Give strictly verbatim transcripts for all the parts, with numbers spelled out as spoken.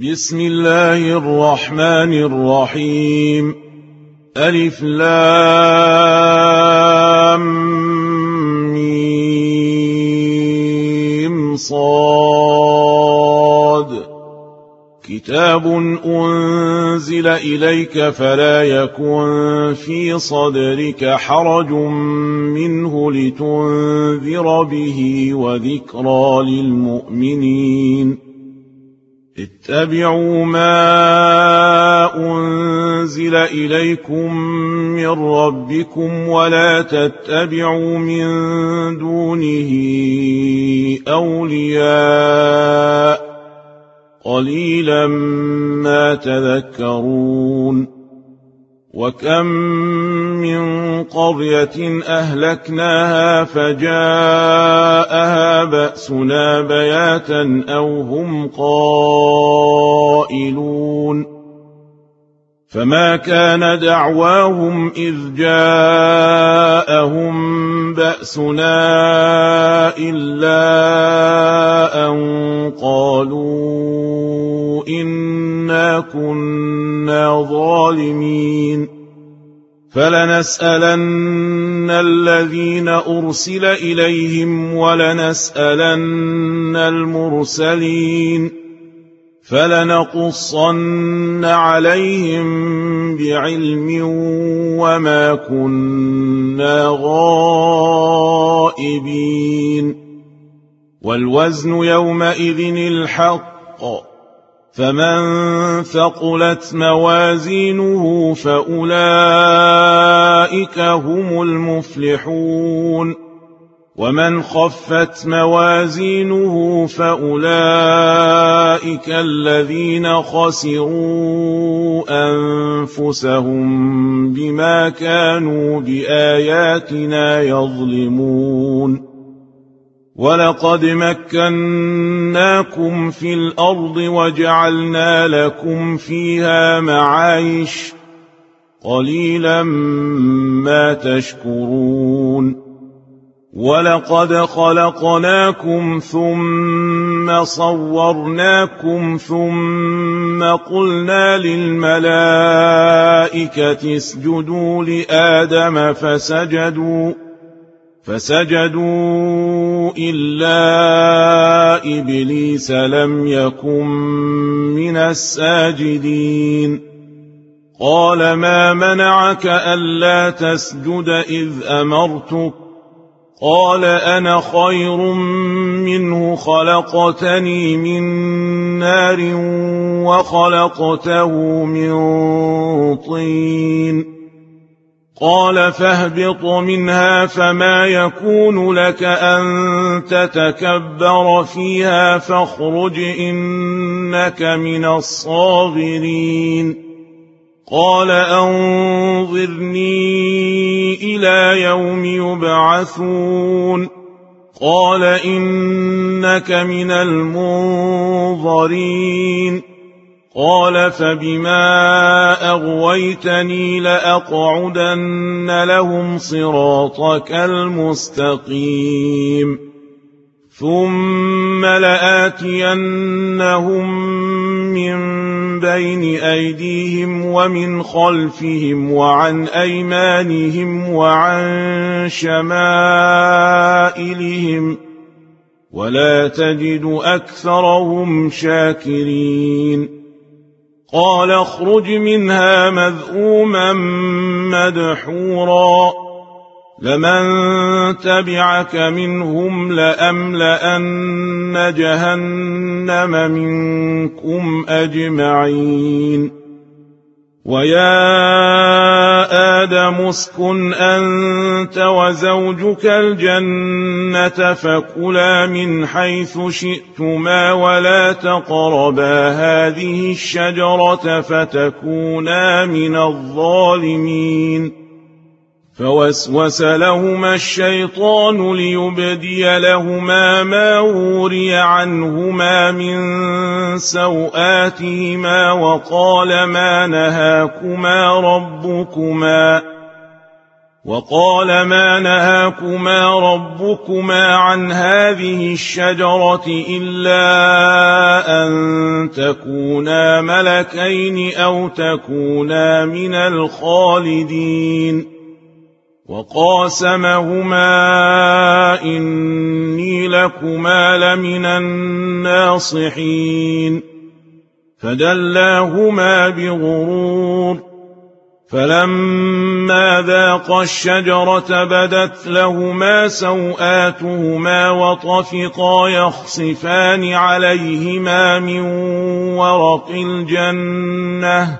بسم الله الرحمن الرحيم. ألف لام ميم صاد. كتاب أنزل إليك فلا يكن في صدرك حرج منه لتنذر به وذكرى للمؤمنين. اتبعوا ما أنزل إليكم من ربكم ولا تتبعوا من دونه أولياء قليلا ما تذكرون. وكم من قرية أهلكناها فجاءها بأسنا بياتا أو هم قائلون. فما كان دعواهم إذ جاءهم بأسنا إلا أن قالوا إنا كنا ظالمين. فلنسألن الذين أرسل إليهم ولنسألن المرسلين فلنقصن عليهم بعلم وما كنا غائبين. والوزن يومئذ الحق فمن ثقلت موازينه فأولئك هم المفلحون. ومن خفت موازينه فأولئك الذين خسروا أنفسهم بما كانوا بآياتنا يظلمون. ولقد مكناكم في الأرض وجعلنا لكم فيها معايش قليلا ما تشكرون. ولقد خلقناكم ثم صورناكم ثم قلنا للملائكة اسجدوا لآدم فسجدوا فسجدوا إلا إبليس لم يكن من الساجدين. قال ما منعك ألا تسجد إذ أمرتك؟ قال أنا خير منه خلقتني من نار وخلقته من طين. قال فاهبط منها فما يكون لك أن تتكبر فيها فاخرج إنك من الصاغرين. قال أنظرني إلى يوم يبعثون. قال إنك من المنظرين. قال فبما أغويتني لأقعدن لهم صراطك المستقيم ثم لآتينهم من بين أيديهم ومن خلفهم وعن أيمانهم وعن شمائلهم ولا تجد أكثرهم شاكرين. قال اخرج منها مذءوما مدحورا لمن تبعك منهم لأملأن جهنم منكم أجمعين. ويا آدم اسكن أنت وزوجك الجنة فكلا من حيث شئتما ولا تقربا هذه الشجرة فتكونا من الظالمين. فوسوس لهما الشيطان ليبدي لهما ما وري عنهما من سوآتهما وقال ما نهاكما ربكما وقال ما نهاكما ربكما عن هذه الشجرة إلا أن تكونا ملكين أو تكونا من الخالدين وقاسمهما إني لكما لمن الناصحين فدلاهما بغرور فلما ذاقا الشجرة بدت لهما سوآتهما وطفقا يخصفان عليهما من ورق الجنة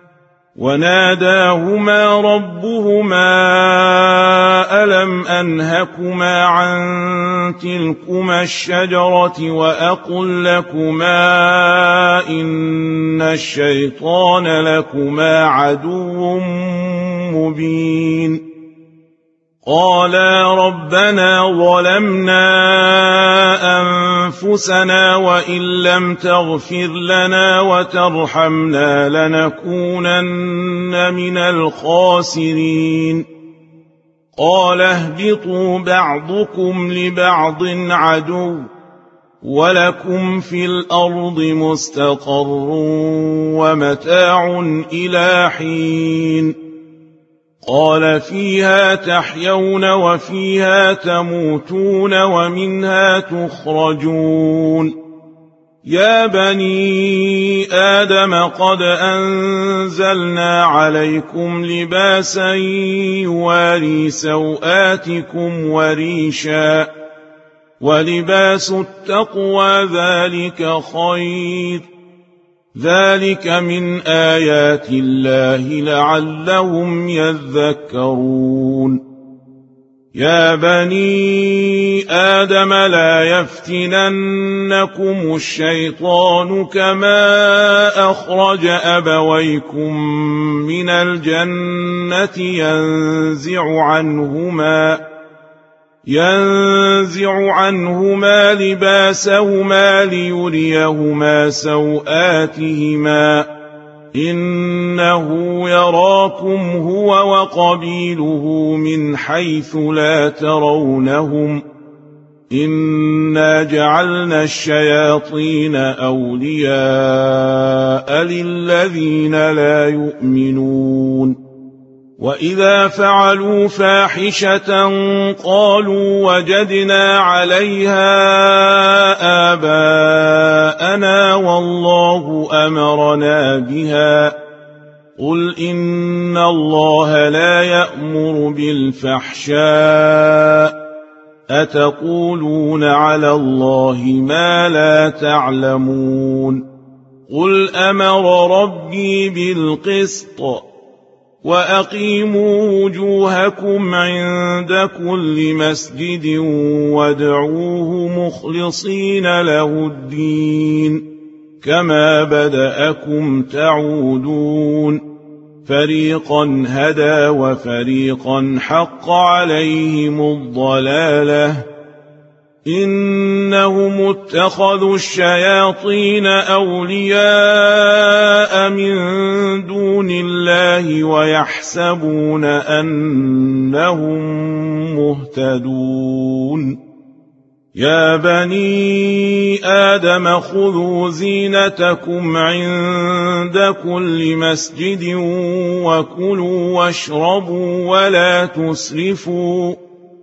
وناداهما ربهما ألم أنهكما عن تلكما الشجرة وأقل لكما إن الشيطان لكما عدو مبين قالا ربنا ظلمنا أنفسنا وإن لم تغفر لنا وترحمنا لنكونن من الخاسرين قال اهبطوا بعضكم لبعض عدو ولكم في الأرض مستقر ومتاع إلى حين قال فيها تحيون وفيها تموتون ومنها تخرجون يا بني آدم قد أنزلنا عليكم لباسا يواري سوآتكم وريشا ولباس التقوى ذلك خير ذلك من آيات الله لعلهم يذكرون يا بني آدم لا يفتننكم الشيطان كما أخرج أبويكم من الجنة ينزع عنهما ينزع عنهما لباسهما ليريهما سوآتهما إنه يراكم هو وقبيله من حيث لا ترونهم إنا جعلنا الشياطين أولياء للذين لا يؤمنون وإذا فعلوا فاحشة قالوا وجدنا عليها آباءنا والله أمرنا بها قل إن الله لا يأمر بالفحشاء أتقولون على الله ما لا تعلمون قل أمر ربي بالقسط وأقيموا وجوهكم عند كل مسجد وادعوه مخلصين له الدين كما بدأكم تعودون فريقا هدى وفريقا حق عليهم الضلالة إنهم اتخذوا الشياطين أولياء من دون الله ويحسبون أنهم مهتدون يا بني آدم خذوا زينتكم عند كل مسجد وكلوا واشربوا ولا تسرفوا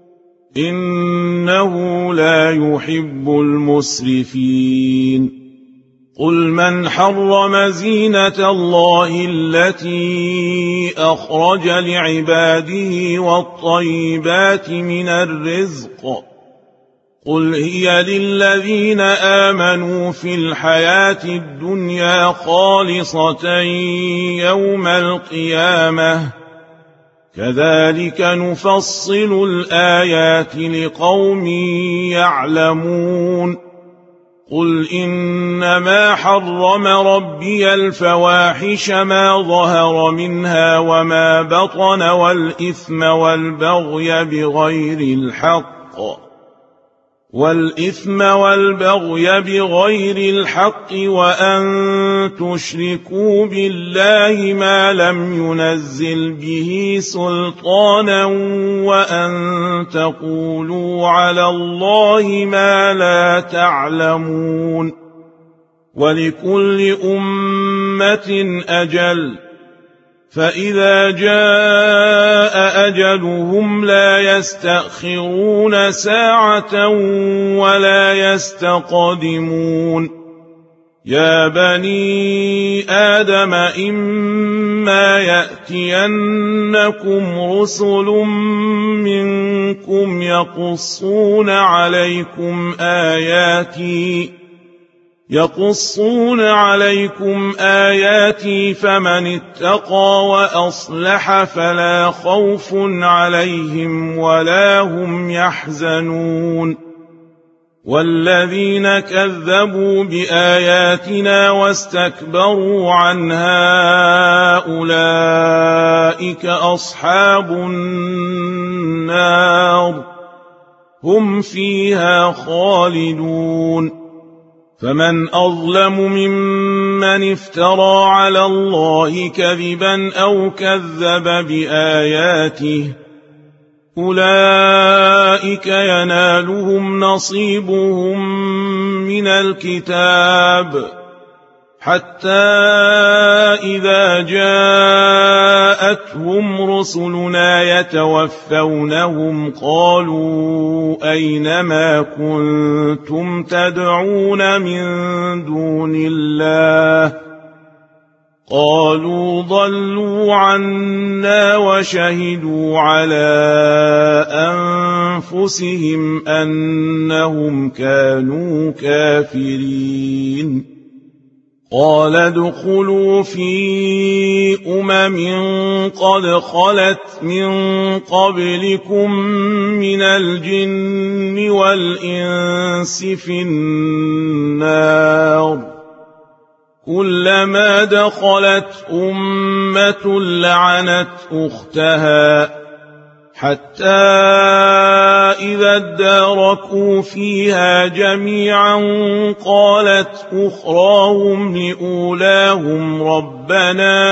إنه لا يحب المسرفين قل من حرم زينة الله التي أخرج لعباده والطيبات من الرزق قل هي للذين آمنوا في الحياة الدنيا خالصة يوم القيامة كذلك نفصل الآيات لقوم يعلمون قل إنما حرم ربي الفواحش ما ظهر منها وما بطن والإثم والبغي بغير الحق والإثم والبغي بغير الحق وأن تشركوا بالله ما لم ينزل به سلطانا وأن تقولوا على الله ما لا تعلمون ولكل أمة أجل فإذا جاء أجلهم لا يستأخرون ساعة ولا يستقدمون يا بني آدم إما يأتينكم رسل منكم يقصون عليكم آياتي يقصون عليكم آياتي فمن اتقى وأصلح فلا خوف عليهم ولا هم يحزنون والذين كذبوا بآياتنا واستكبروا عنها أولئك أصحاب النار هم فيها خالدون فمن أظلم ممن افترى على الله كذبا أو كذب بآياته أولئك ينالهم نصيبهم من الكتاب حتى إذا جاءتهم رسلنا يتوفونهم قالوا أين ما كنتم تدعون من دون الله قالوا ضلوا عنا وشهدوا على أنفسهم أنهم كانوا كافرين قال ادخلوا في أمم قد خلت من قبلكم من الجن والإنس في النار كلما دخلت أمة لعنت أختها حتى إذا اداركوا فيها جميعا قالت أخراهم لأولاهم ربنا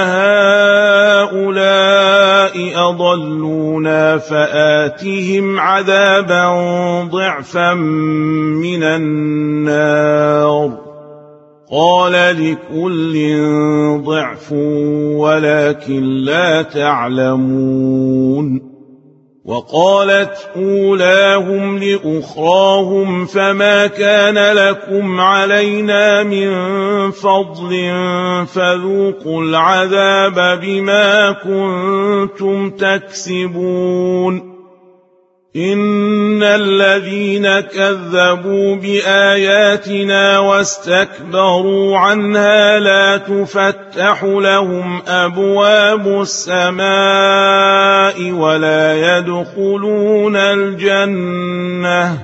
هؤلاء أضلونا فآتهم عذابا ضعفا من النار قال لكل ضعف ولكن لا تعلمون وقالت أولاهم لأخراهم فما كان لكم علينا من فضل فذوقوا العذاب بما كنتم تكسبون إن الذين كذبوا بآياتنا واستكبروا عنها لا تفتح لهم أبواب السماء ولا يدخلون الجنة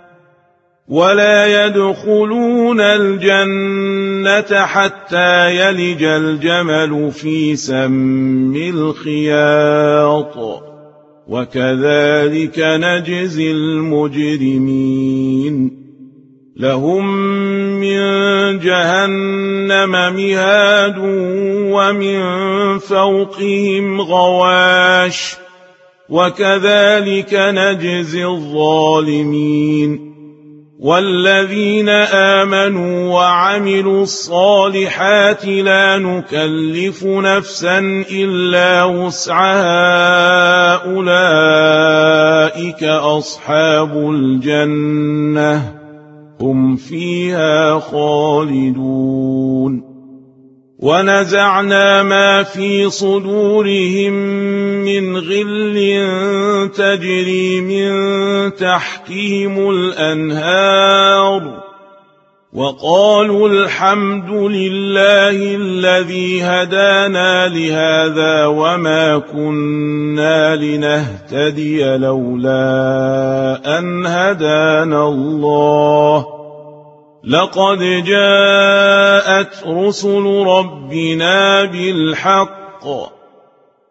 ولا يدخلون الجنة حتى يلج الجمل في سم الخياط وكذلك نجزي المجرمين لهم من جهنم مهاد ومن فوقهم غواش وكذلك نجزي الظالمين والذين آمنوا وعملوا الصالحات لا نكلف نفسا إلا وسعها أولئك أصحاب الجنة هم فيها خالدون ونزعنا ما في صدورهم من غل تجري من تحتهم الأنهار وقالوا الحمد لله الذي هدانا لهذا وما كنا لنهتدي لولا أن هدانا الله لقد جاءت رسل ربنا بالحق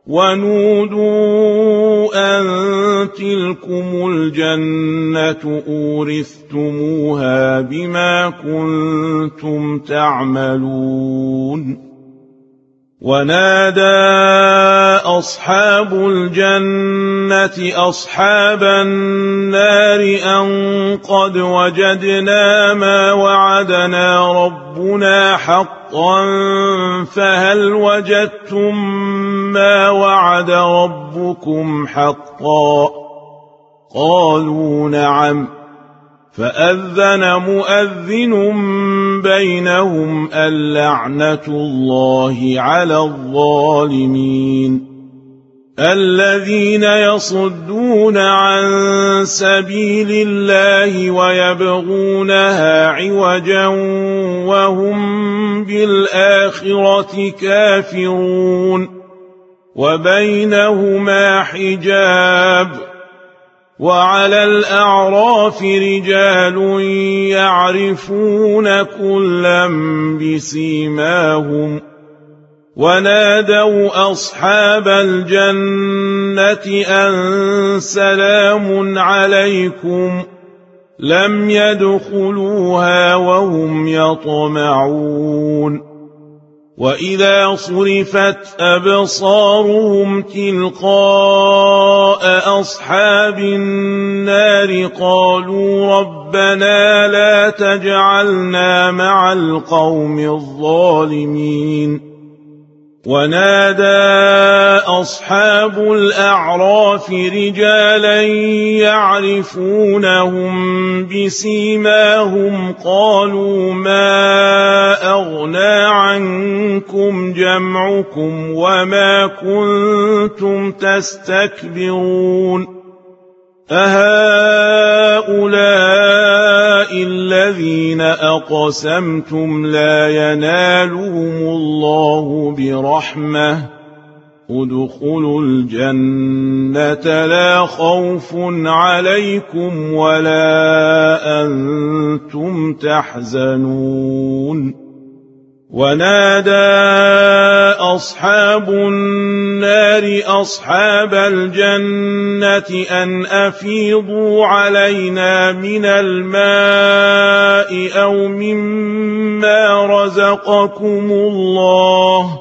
ونودوا أن تلكم الجنة أورثتموها بما كنتم تعملون ونادى أصحاب الجنة أصحاب النار أن قد وجدنا ما وعدنا ربنا حقا فهل وجدتم ما وعد ربكم حقا قالوا نعم فأذن مؤذن بينهم اللعنة الله على الظالمين الذين يصدون عن سبيل الله ويبغونها عوجا وهم بالآخرة كافرون وبينهما حجاب وعلى الأعراف رجال يعرفون كلا بسيماهم ونادوا أصحاب الجنة أن سلام عليكم لم يدخلوها وهم يطمعون وإذا صرفت أبصارهم تلقاء أصحاب النار قالوا ربنا لا تجعلنا مع القوم الظالمين ونادى أصحاب الأعراف رجالا يعرفونهم بسيماهم قالوا ما أغنى عنكم جمعكم وما كنتم تستكبرون أهؤلاء الذين أقسمتم لا ينالهم الله برحمة ادخلوا الجنة لا خوف عليكم ولا أنتم تحزنون ونادى أصحاب النار أصحاب الجنة أن أفيضوا علينا من الماء أو مما رزقكم الله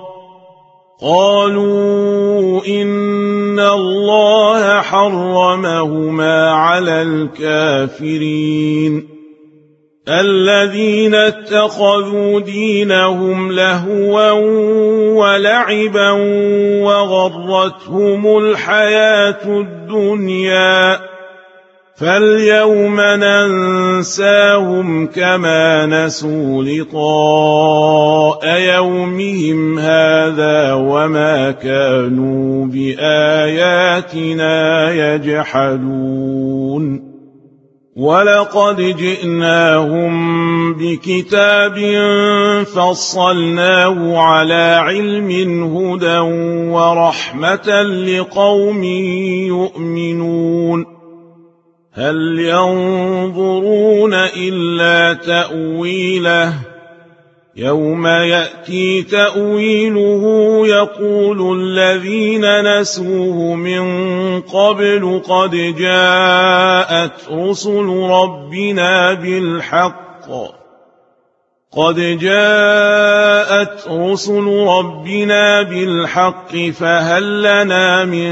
قالوا إن الله حرمهما على الكافرين الذين اتخذوا دينهم لهوا ولعبا وغرتهم الحياة الدنيا فاليوم ننساهم كما نسوا لقاء يومهم هذا وما كانوا بآياتنا يجحدون ولقد جئناهم بكتاب فصلناه على علم هدى ورحمة لقوم يؤمنون هل ينظرون إلا تأويله يوم يأتي تأويله يقول الذين نسوه من قبل قد جاءت رسل ربنا بالحق قد جاءت رسل ربنا بالحق فهل لنا من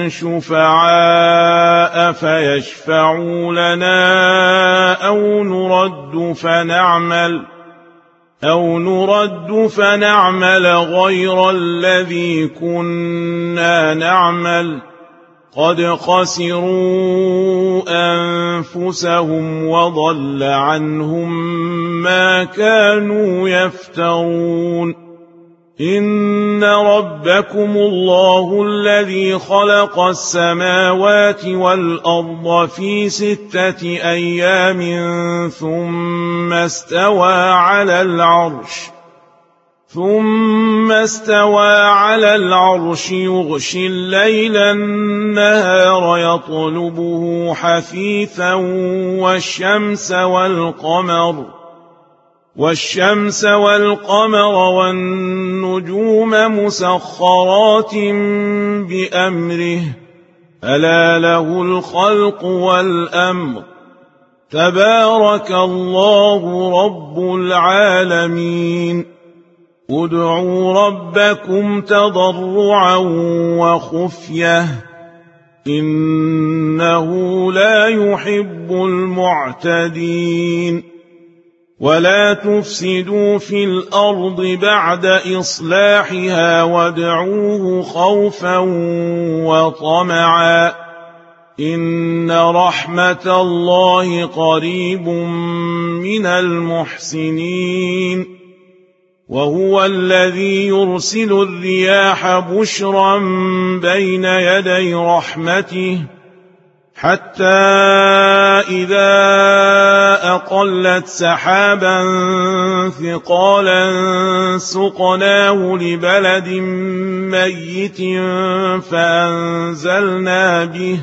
شفعاء فيشفعوا لنا أو نرد فنعمل أو نرد فنعمل غير الذي كنا نعمل قد خسروا أنفسهم وضل عنهم ما كانوا يفترون إن ربكم الله الذي خلق السماوات والأرض في ستة أيام ثم استوى على العرش ثم استوى على العرش يغشي الليل النهار يطلبه حثيثا والشمس والقمر والشمس والقمر والنجوم مسخرات بأمره ألا له الخلق والأمر تبارك الله رب العالمين ادعوا ربكم تضرعا وخفية إنه لا يحب المعتدين ولا تفسدوا في الأرض بعد إصلاحها وادعوه خوفا وطمعا إن رحمة الله قريب من المحسنين وهو الذي يرسل الرياح بشرا بين يدي رحمته حتى إذا أقلت سحابا ثقالا سقناه لبلد ميت فأنزلنا به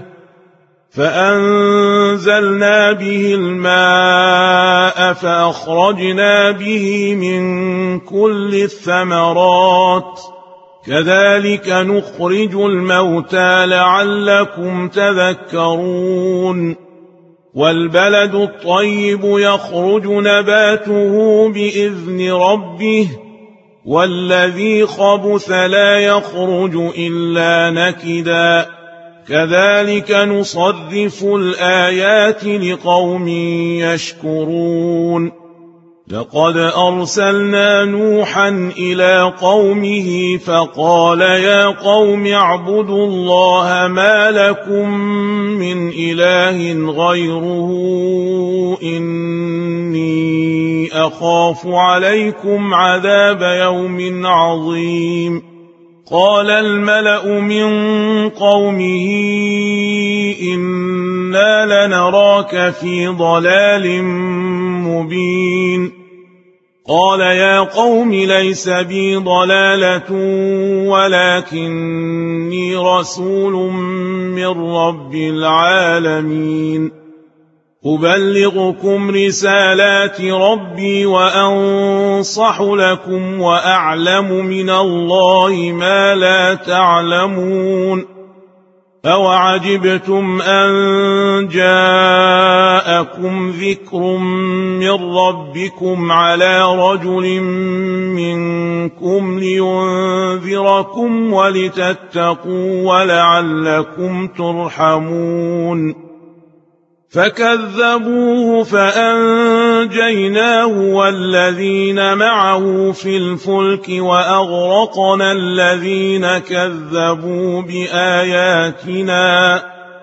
فأنزلنا به الماء فأخرجنا به من كل الثمرات كذلك نخرج الموتى لعلكم تذكرون والبلد الطيب يخرج نباته بإذن ربه والذي خبث لا يخرج إلا نكدا كذلك نصرف الآيات لقوم يشكرون لقد أرسلنا نوحا إلى قومه فقال يا قوم اعبدوا الله ما لكم من إله غيره إني أخاف عليكم عذاب يوم عظيم قال الملأ من قومه إنا لنراك في ضلال مبين قال يا قوم ليس بي ضلالة ولكني رسول من رب العالمين أبلغكم رسالات ربي وأنصح لكم وأعلم من الله ما لا تعلمون أوعجبتم أن جاءكم ذكر من ربكم على رجل منكم لينذركم ولتتقوا ولعلكم ترحمون فكذبوه فأنجيناه والذين معه في الفلك وأغرقنا الذين كذبوا بآياتنا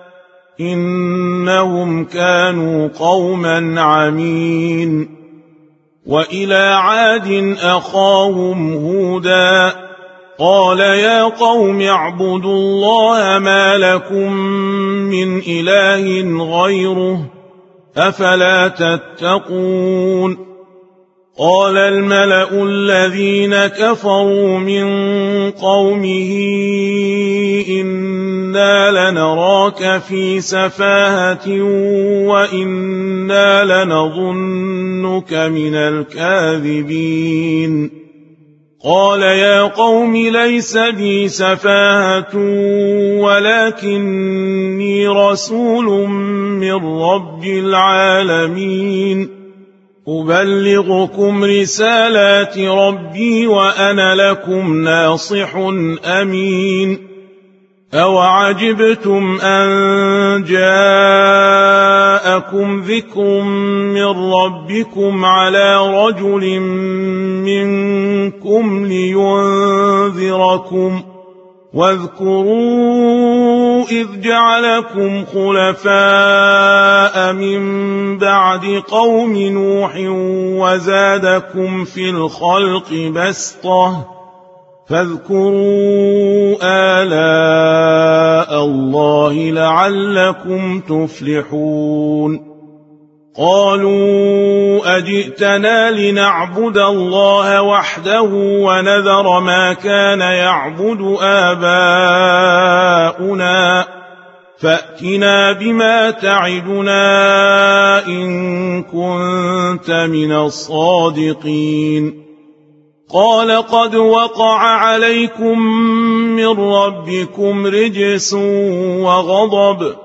إنهم كانوا قوما عمين وإلى عاد أخاهم هودا قال يا قوم اعبدوا الله ما لكم من إله غيره أفلا تتقون قال الملأ الذين كفروا من قومه إنا لنراك في سفاهة وإنا لنظنك من الكاذبين قال يا قوم ليس بي سفاهة ولكني رسول من رب العالمين أبلغكم رسالات ربي وأنا لكم ناصح أمين أوعجبتم أن جاءكم ذكر من ربكم على رجل منكم لينذركم واذكروا إذ جعلكم خلفاء من بعد قوم نوح وزادكم في الخلق بسطة فاذكروا آلاء الله لعلكم تفلحون قالوا أجئتنا لنعبد الله وحده ونذر ما كان يعبد آباؤنا فأتنا بما تعدنا إن كنت من الصادقين. قال قد وقع عليكم من ربكم رجس وغضب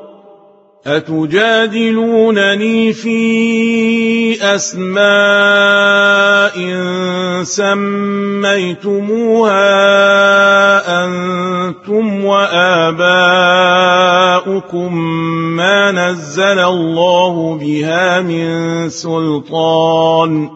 أتجادلونني في أسماء سميتموها أنتم وآباؤكم ما نزل الله بها من سلطان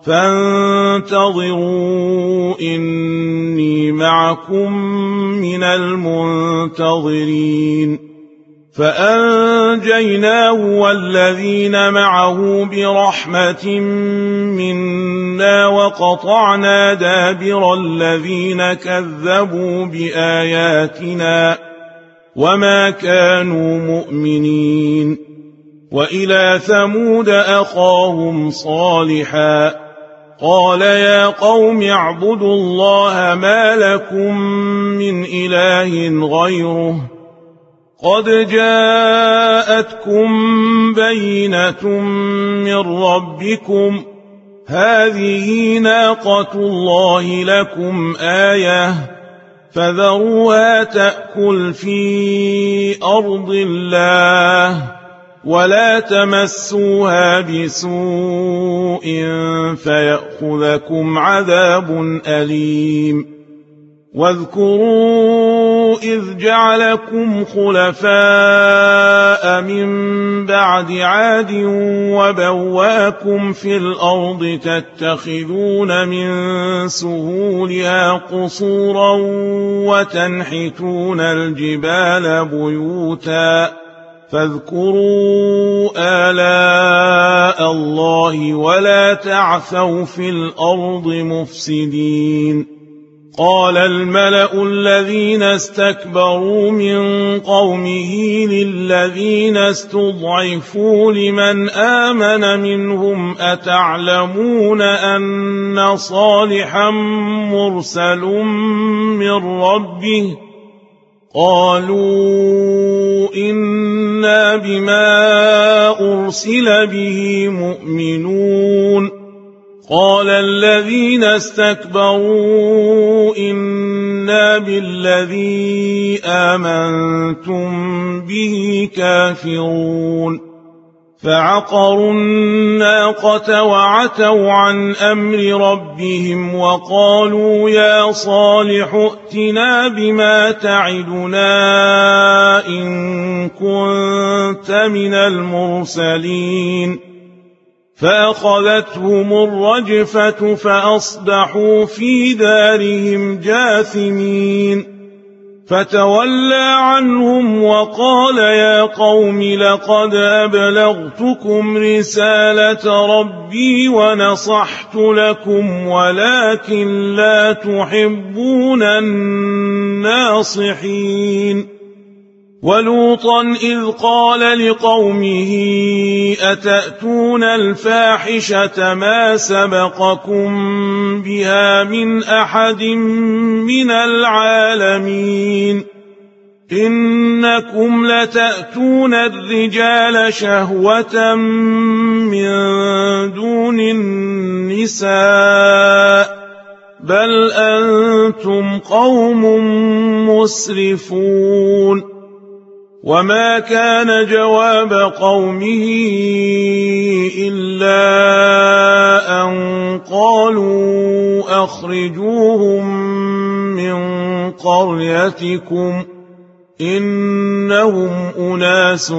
فانتظروا إني معكم من المنتظرين. فأنجيناه والذين معه برحمة منا وقطعنا دابر الذين كذبوا بآياتنا وما كانوا مؤمنين. وإلى ثمود أخاهم صالحا قال يا قوم اعبدوا الله ما لكم من إله غيره قد جاءتكم بينة من ربكم هذه ناقة الله لكم آية فذروها تأكل في أرض الله ولا تمسوها بسوء فيأخذكم عذاب أليم. واذكروا إذ جعلكم خلفاء من بعد عاد وبواكم في الأرض تتخذون من سهولها قصورا وتنحتون الجبال بيوتا فاذكروا آلاء الله ولا تعثوا في الأرض مفسدين. قال الملأ الذين استكبروا من قومه للذين استضعفوا لمن آمن منهم أتعلمون أن صالحا مرسل من ربه قالوا إنا بما أرسل به مؤمنون. قال الذين استكبروا إنا بالذي آمنتم به كافرون. فعقروا الناقة وعتوا عن أمر ربهم وقالوا يا صالح ائتنا بما تعدنا إن كنت من المرسلين. فأخذتهم الرجفة فأصبحوا في دارهم جاثمين. فتولى عنهم وقال يا قوم لقد أبلغتكم رسالة ربي ونصحت لكم ولكن لا تحبون الناصحين. ولوطا إذ قال لقومه أتأتون الفاحشة ما سبقكم بها من أحد من العالمين إنكم لتأتون الرجال شهوة من دون النساء بل أنتم قوم مسرفون. وما كان جواب قومه إلا أن قالوا أخرجوهم من قريتكم إنهم أناس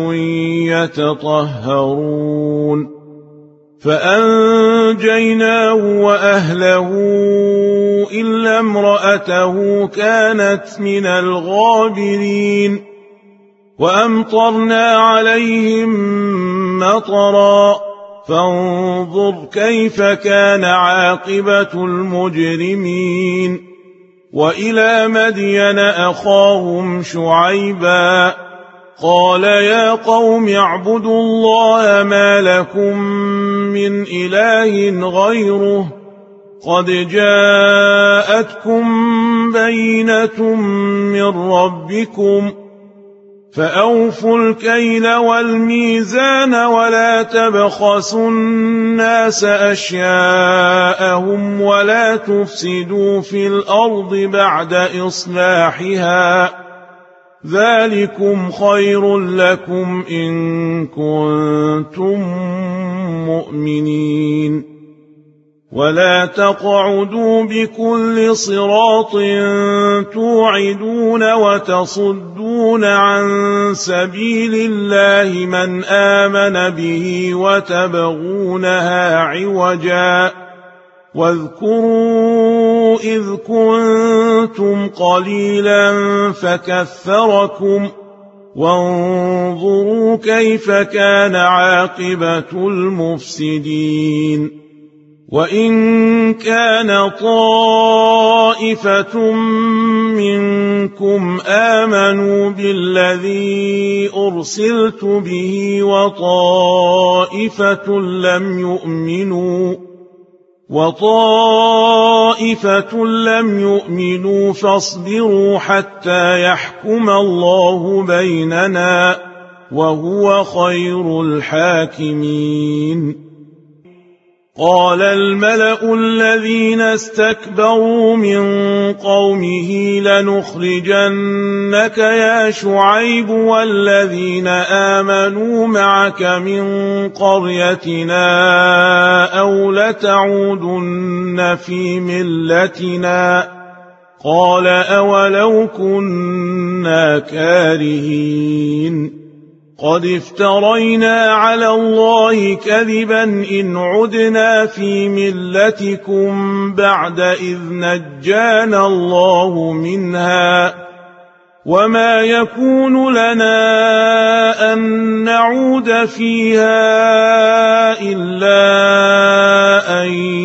يتطهرون. فأنجيناه وأهله إلا امرأته كانت من الغابرين. وأمطرنا عليهم مطرا فانظر كيف كان عاقبة المجرمين. وإلى مدين أخاهم شعيبا قال يا قوم اعبدوا الله ما لكم من إله غيره قد جاءتكم بينة من ربكم فأوفوا الكيل والميزان ولا تبخسوا الناس أشياءهم ولا تفسدوا في الأرض بعد إصلاحها ذلكم خير لكم إن كنتم مؤمنين ولا تقعدوا بكل صراط توعدون وتصدون عن سبيل الله من آمن به وتبغونها عوجا واذكروا إذ كنتم قليلا فكثركم وانظروا كيف كان عاقبة المفسدين وإن كان طائفة منكم آمنوا بالذي أرسلت به وطائفة لم يؤمنوا وطائفة لم يؤمنوا فاصبروا حتى يحكم الله بيننا وهو خير الحاكمين قال الملأ الذين استكبروا من قومه لنخرجنك يا شعيب والذين آمنوا معك من قريتنا أو لتعودن في ملتنا قال أولو كنا كارهين قد افترينا على الله كذبا إن عدنا في ملتكم بعد إذ نجانا الله منها وما يكون لنا أن نعود فيها إلا أن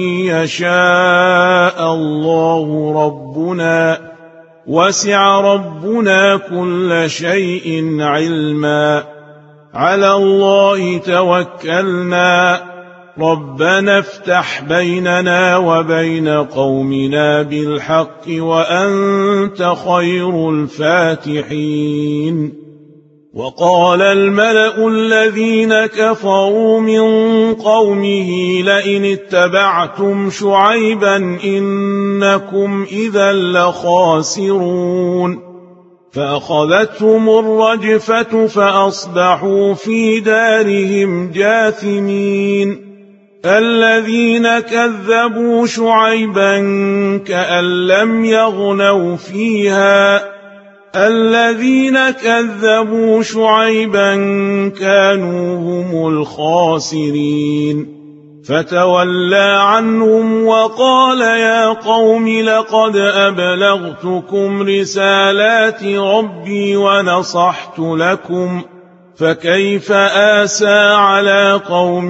يشاء الله ربنا وسع ربنا كل شيء علما على الله توكلنا ربنا افتح بيننا وبين قومنا بالحق وأنت خير الفاتحين وقال الملأ الذين كفروا من قومه لئن اتبعتم شعيبا إنكم إذا لخاسرون فأخذتهم الرجفة فأصبحوا في دارهم جاثمين الذين كذبوا شعيبا كأن لم يغنوا فيها الذين كذبوا شعيبا كانوا هم الخاسرين فتولى عنهم وقال يا قوم لقد أبلغتكم رسالات ربي ونصحت لكم فكيف آسى على قوم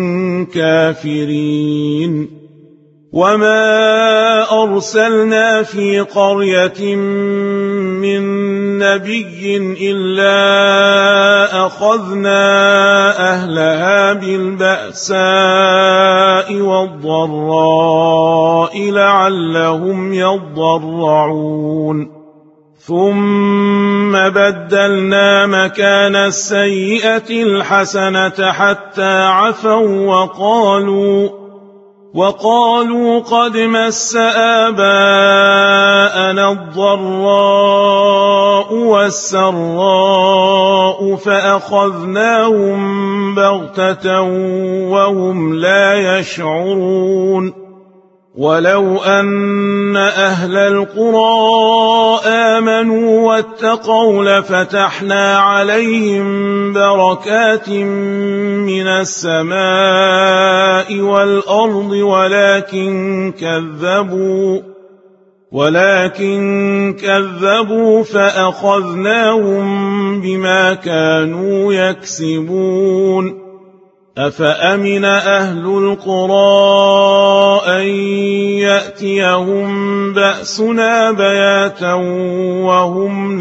كافرين وما أرسلنا في قرية من نبي إلا أخذنا أهلها بالبأساء والضراء لعلهم يضرعون ثم بدلنا مكان السيئة الحسنة حتى عفوا وقالوا وقالوا قد مس آباءنا الضراء والسراء فأخذناهم بغتة وهم لا يشعرون ولو أن أهل القرى آمنوا واتقوا لفتحنا عليهم بركات من السماء والأرض ولكن كذبوا ولكن كذبوا فأخذناهم بما كانوا يكسبون أفأمن أهل القرى أن يأتيهم بأسنا بياتا وهم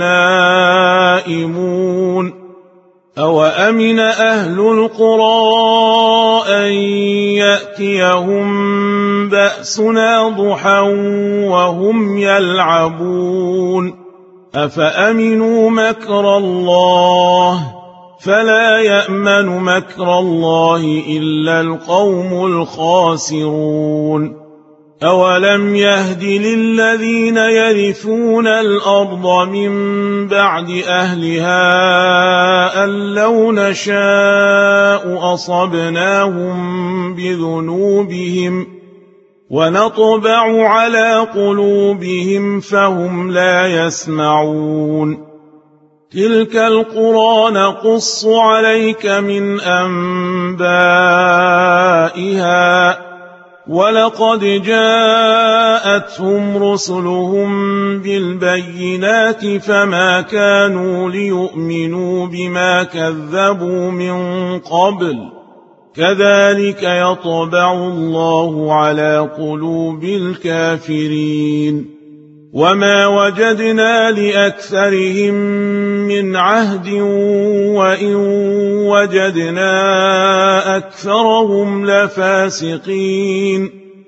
نائمون أوأمن أهل القرى أن يأتيهم بأسنا ضحى وهم يلعبون أفأمنوا مكر الله فلا يأمن مكر الله إلا القوم الخاسرون أولم يهد للذين يرثون الأرض من بعد أهلها أن لو نشاء أصبناهم بذنوبهم ونطبع على قلوبهم فهم لا يسمعون تلك القرى نقص عليك من أنبائها ولقد جاءتهم رسلهم بالبينات فما كانوا ليؤمنوا بما كذبوا من قبل كذلك يطبع الله على قلوب الكافرين وما وجدنا لأكثرهم من عهد وإن وجدنا أكثرهم لفاسقين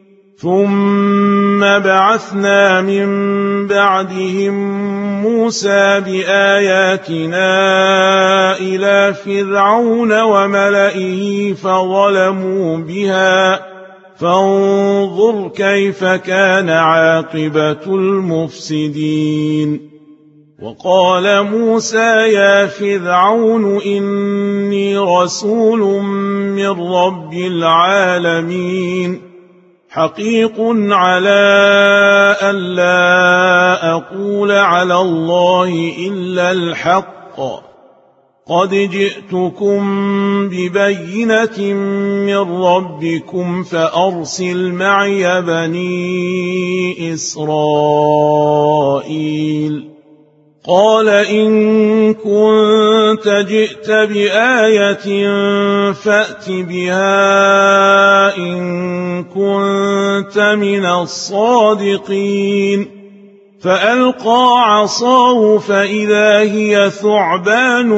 ثم بعثنا من بعدهم موسى بآياتنا إلى فرعون وملئه فظلموا بها فانظر كيف كان عاقبة المفسدين وقال موسى يا فرعون إني رسول من رب العالمين حقيق على ألا أقول على الله إلا الحق قد جئتكم ببينة من ربكم فأرسل معي بني إسرائيل قال إن كنت جئت بآية فأت بها إن كنت من الصادقين فألقى عصاه فإذا هي ثعبان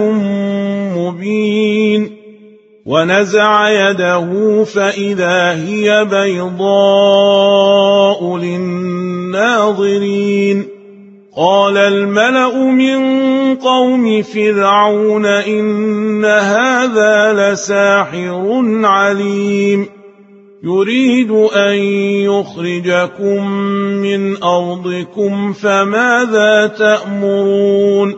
مبين ونزع يده فإذا هي بيضاء للناظرين قال الملأ من قوم فرعون إن هذا لساحر عليم يريد أن يخرجكم من أرضكم فماذا تأمرون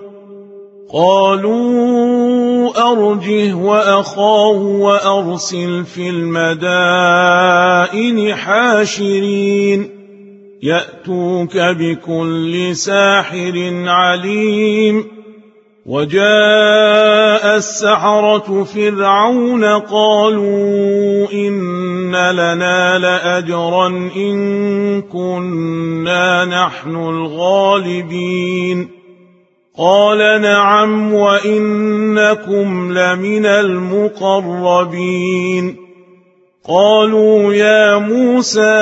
قالوا أرجه وأخاه وأرسل في المدائن حاشرين يأتوك بكل ساحر عليم وجاء السحرة فرعون قالوا إن لنا لأجرا إن كنا نحن الغالبين قال نعم وإنكم لمن المقربين قالوا يا موسى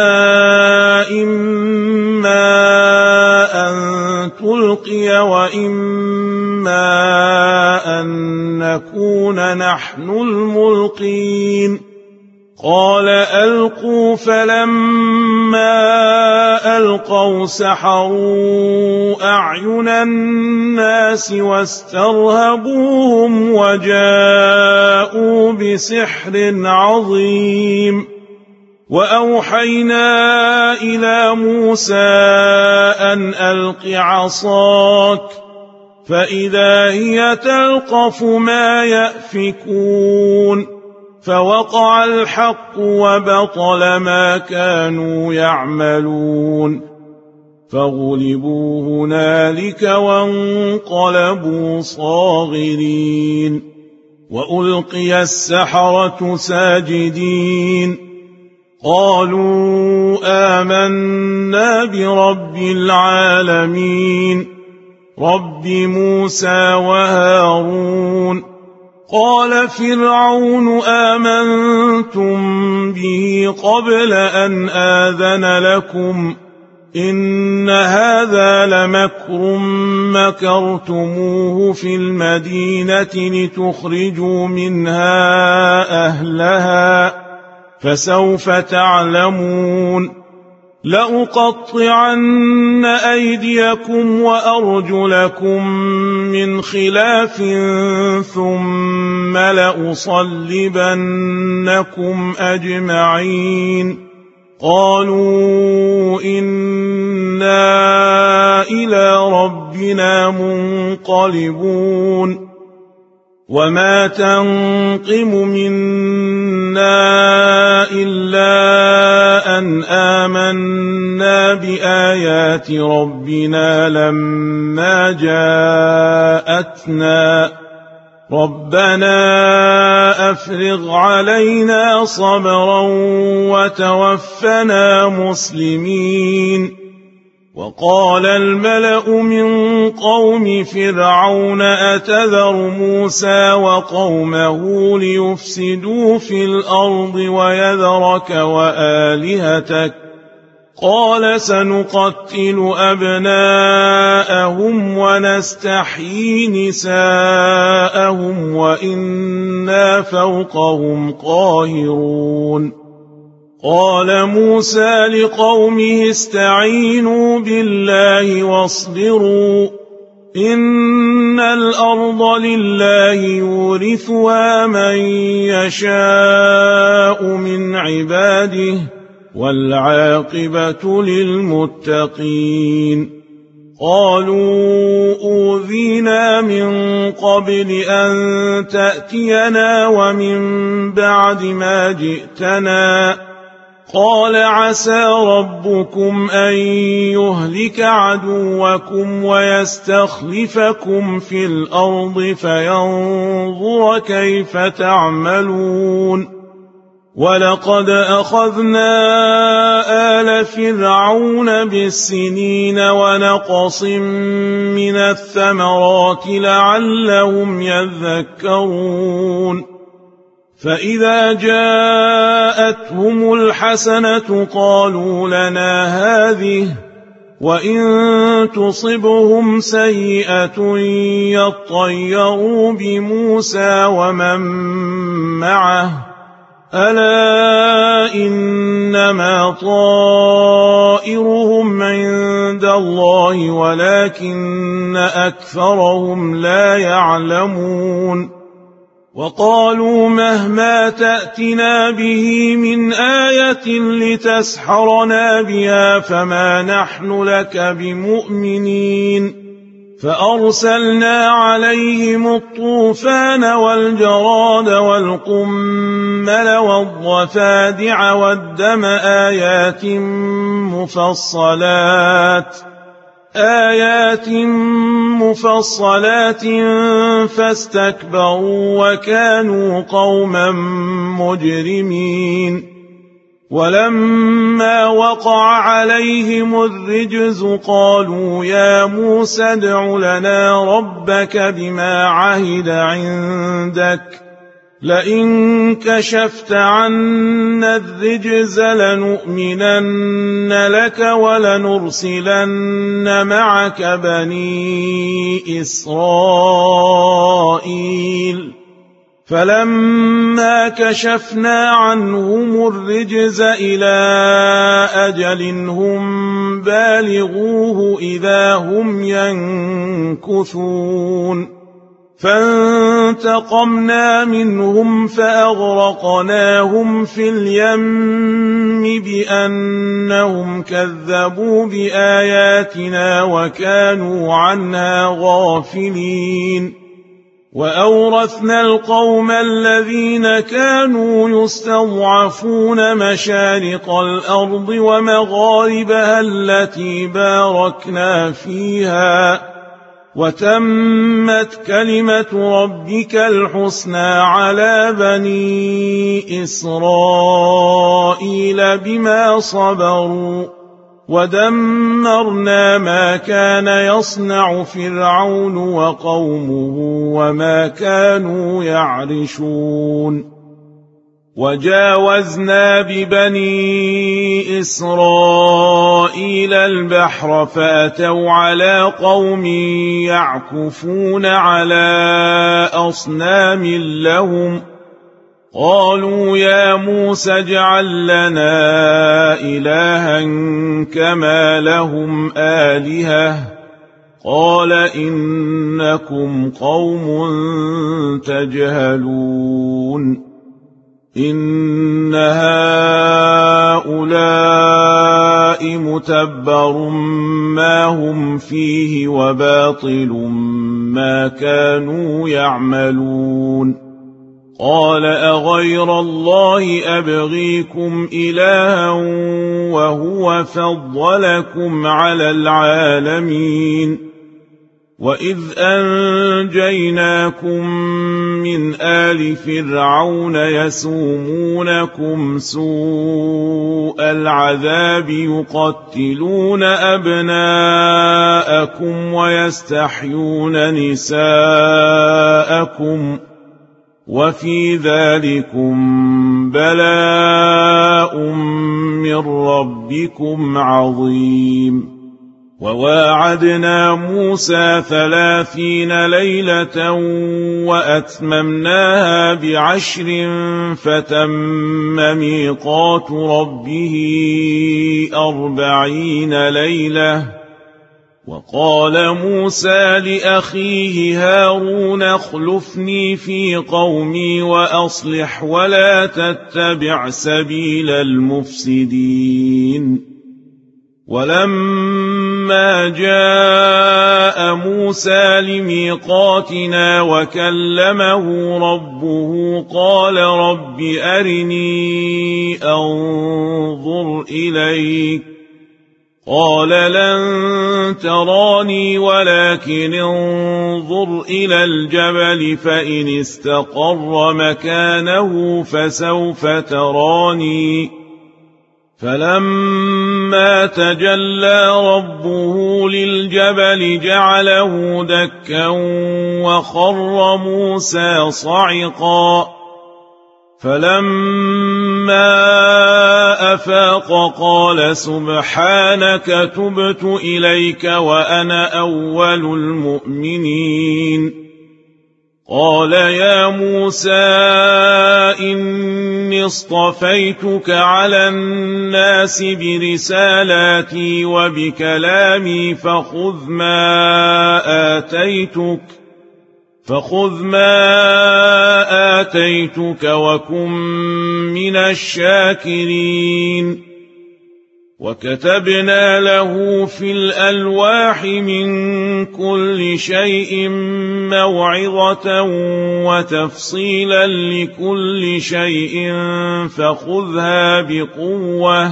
إما أن تلقي وإما أن نكون نحن الملقين قال ألقوا فلما ألقوا سحروا أعين الناس واسترهبوهم وجاءوا بسحر عظيم وأوحينا إلى موسى أن ألق عصاك فإذا هي تلقف ما يأفكون فوقع الحق وبطل ما كانوا يعملون فغلبوا هنالك وانقلبوا صاغرين وألقي السحرة ساجدين قالوا آمنا برب العالمين رب موسى وهارون قال فرعون آمنتم به قبل أن آذن لكم إن هذا لمكر مكرتموه في المدينة لتخرجوا منها أهلها فسوف تعلمون لأقطعن أيديكم وأرجلكم من خلاف ثم لأصلبنكم أجمعين قالوا إنا إلى ربنا منقلبون وما تنقم منا إلا أن آمنا بآيات ربنا لما جاءتنا ربنا أفرغ علينا صبرا وتوفنا مسلمين وقال الملأ من قوم فرعون أتذر موسى وقومه ليفسدوا في الأرض ويذرك وآلهتك قال سنقتل أبناءهم ونستحيي نساءهم وإنا فوقهم قاهرون قال موسى لقومه استعينوا بالله واصبروا إن الأرض لله يورثها من يشاء من عباده والعاقبة للمتقين قالوا أوذينا من قبل أن تأتينا ومن بعد ما جئتنا قال عسى ربكم أن يهلك عدوكم ويستخلفكم في الأرض فينظر كيف تعملون ولقد أخذنا آل فرعون بالسنين ونقص من الثمرات لعلهم يذكرون فإذا جاءتهم الحسنة قالوا لنا هذه وإن تصبهم سيئة يطيروا بموسى ومن معه ألا إنما طائرهم عند الله ولكن أكثرهم لا يعلمون وقالوا مهما تأتنا به من آية لتسحرنا بها فما نحن لك بمؤمنين فأرسلنا عليهم الطوفان والجراد والقمل والضفادع والدم آيات مفصلات آيات مفصلات فاستكبروا وكانوا قوما مجرمين ولما وقع عليهم الرجز قالوا يا موسى ادع لنا ربك بما عهد عندك لئن كشفت عنا الرجز لنؤمنن لك ولنرسلن معك بني إسرائيل فلما كشفنا عنهم الرجز إلى أجل هم بالغوه إذا هم ينكثون فانتقمنا منهم فأغرقناهم في اليم بأنهم كذبوا بآياتنا وكانوا عنها غافلين وأورثنا القوم الذين كانوا يستضعفون مشارق الأرض ومغاربها التي باركنا فيها وتمت كلمة ربك الحسنى على بني إسرائيل بما صبروا ودمرنا ما كان يصنع فرعون وقومه وما كانوا يعرشون وجاوزنا ببني إسرائيل البحر فأتوا على قوم يعكفون على أصنام لهم قالوا يا موسى اجعل لنا إلها كما لهم آلهة قال إنكم قوم تجهلون إن هؤلاء متبر ما هم فيه وباطل ما كانوا يعملون قال أغير الله أبغيكم إلها وهو فضلكم على العالمين وإذ أنجيناكم من آل فرعون يسومونكم سوء العذاب يقتلون أبناءكم ويستحيون نساءكم وفي ذلكم بلاء من ربكم عظيم وواعدنا موسى ثلاثين ليلة وأتممناها بعشر فتم ميقات ربه أربعين ليلة وقال موسى لأخيه هارون اخلفني في قومي وأصلح ولا تتبع سبيل المفسدين ولما جاء موسى لميقاتنا وكلمه ربه قال رب أرني أنظر إليك قال لن تراني ولكن انظر إلى الجبل فإن استقر مكانه فسوف تراني فلما تجلى ربه للجبل جعله دكا وخر موسى صعقا فلما أفاق قال سبحانك تبت إليك وأنا أول المؤمنين قال يا موسى إني اصطفيتك على الناس برسالاتي وبكلامي فخذ ما آتيتك فخذ ما آتيتك وكن من الشاكرين وكتبنا له في الألواح من كل شيء موعظة وتفصيلا لكل شيء فخذها بقوة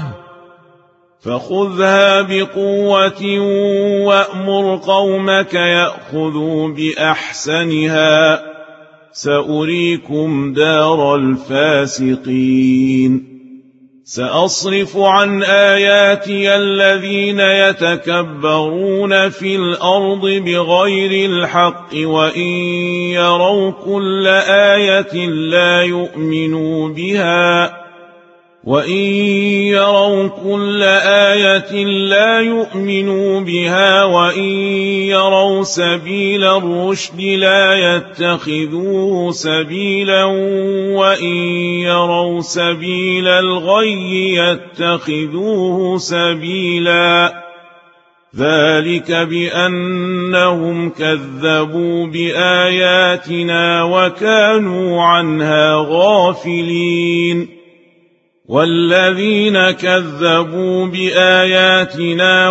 فخذها بقوة وأمر قومك يأخذوا بأحسنها سأريكم دار الفاسقين سأصرف عن آياتي الذين يتكبرون في الأرض بغير الحق وإن يروا كل آية لا يؤمنوا بها وإن يروا كل آية لا يؤمنوا بها وإن يروا سبيل الرشد لا يتخذوه سبيلا وإن يروا سبيل الغي يتخذوه سبيلا ذلك بأنهم كذبوا بآياتنا وكانوا عنها غافلين والذين كذبوا بآياتنا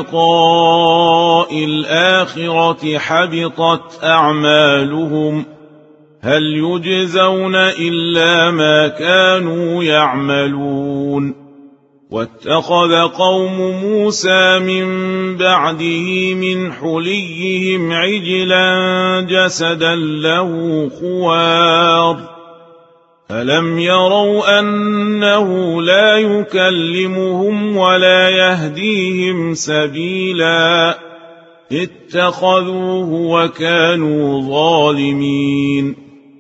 ولقاء الآخرة حبطت أعمالهم هل يجزون إلا ما كانوا يعملون واتخذ قوم موسى من بعده من حليهم عجلا جسدا له خوار ألم يروا أنه لا يكلمهم ولا يهديهم سبيلا اتخذوه وكانوا ظالمين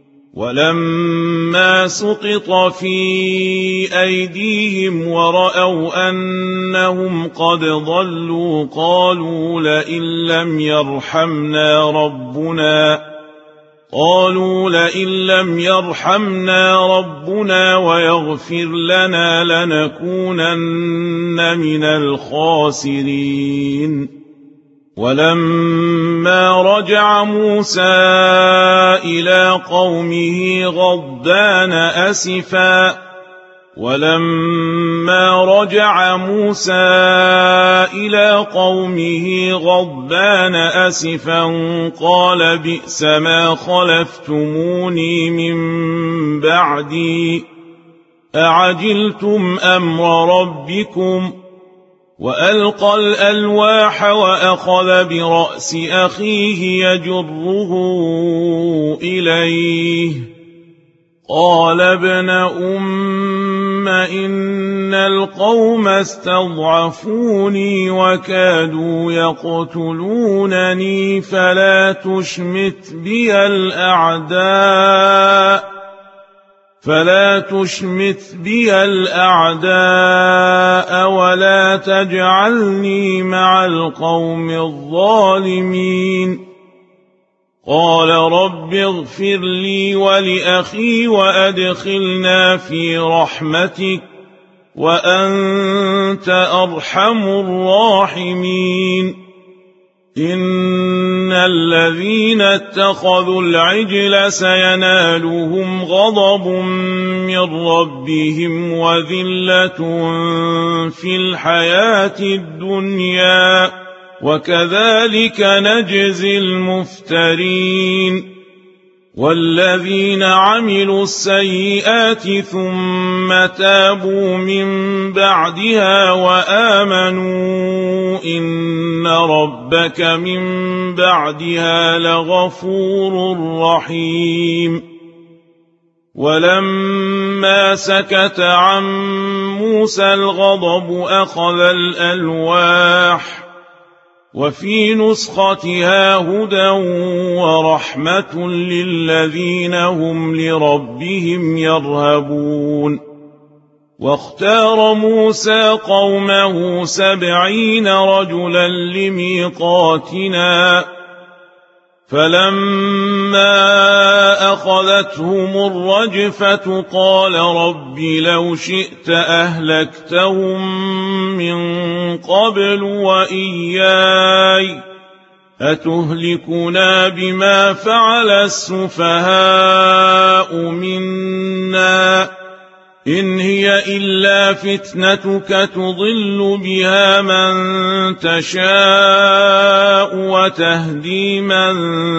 ولما سقط في أيديهم ورأوا أنهم قد ضلوا قالوا لئن لم يرحمنا ربنا قالوا لئن لم يرحمنا ربنا ويغفر لنا لنكونن من الخاسرين. ولما رجع موسى إلى قومه غضبان أسفا ولما رجع موسى إلى قومه غضبان أسفا قال بئس ما خلفتموني من بعدي أعجلتم أمر ربكم. وألقى الألواح وأخذ برأس أخيه يجره إليه قال ابن أم إن القوم استضعفوني وكادوا يقتلونني فلا تشمت بي الأعداء فلا تشمت بي الأعداء ولا تجعلني مع القوم الظالمين. قال رب اغفر لي ولأخي وأدخلنا في رحمتك وأنت أرحم الراحمين. إن الذين اتخذوا العجل سينالهم غضب من ربهم وذلة في الحياة الدنيا وكذلك نجزي المفترين. والذين عملوا السيئات ثم تابوا من بعدها وآمنوا إن ربك من بعدها لغفور رحيم. ولما سكت عن موسى الغضب أخذ الألواح وفي نسختها هدى ورحمة للذين هم لربهم يرهبون. واختار موسى قومه سبعين رجلا لميقاتنا فلما أخذتهم الرجفة قال رب لو شئت أهلكتهم من قبل وإياي أتهلكنا بما فعل السفهاء منا إن هي إلا فتنتك تضل بها من تشاء وتهدي من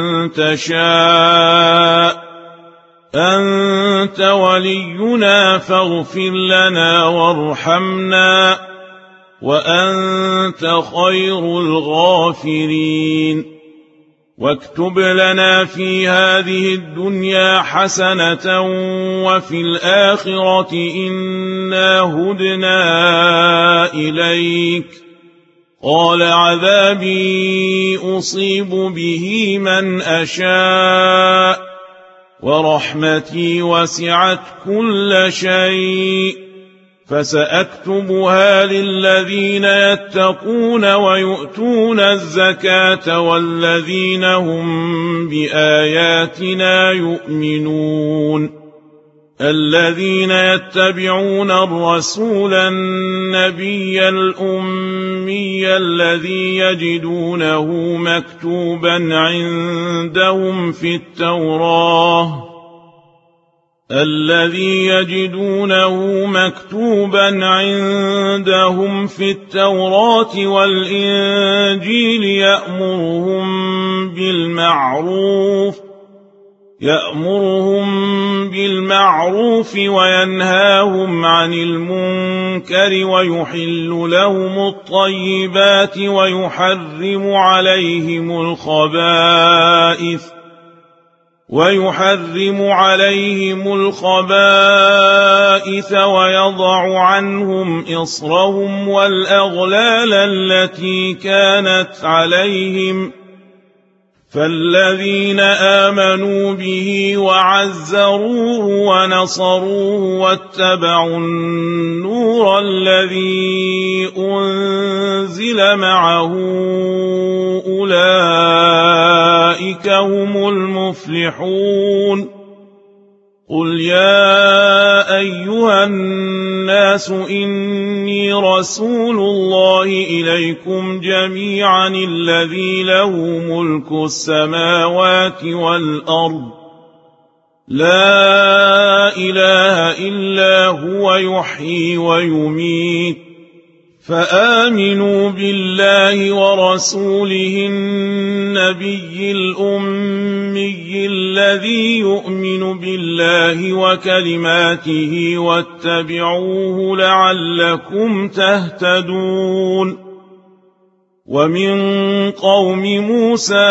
تشاء أنت ولينا فاغفر لنا وارحمنا وأنت خير الغافرين. واكتب لنا في هذه الدنيا حسنة وفي الآخرة إنا هدنا إليك. قال عذابي أصيب به من أشاء ورحمتي وسعت كل شيء فسأكتبها للذين يتقون ويؤتون الزكاة والذين هم بآياتنا يؤمنون. الذين يتبعون الرسول النبي الأمي الذي يجدونه مكتوبا عندهم في التوراة الذي يجدونه مكتوبا عندهم في التوراة والإنجيل يأمرهم بالمعروف يأمرهم بالمعروف وينهاهم عن المنكر ويحل لهم الطيبات ويحرم عليهم الخبائث ويحرم عليهم الخبائث ويضع عنهم إصرهم والأغلال التي كانت عليهم. فالذين آمنوا به وعزروه ونصروه واتبعوا النور الذي أنزل معه أولئك أولئك هم المفلحون قل يا أيها الناس إني رسول الله إليكم جميعا الذي له ملك السماوات والأرض لا إله إلا هو يحيي ويميت فآمنوا بالله ورسوله النبي الأمي الذي يؤمن بالله وكلماته واتبعوه لعلكم تهتدون ومن قوم موسى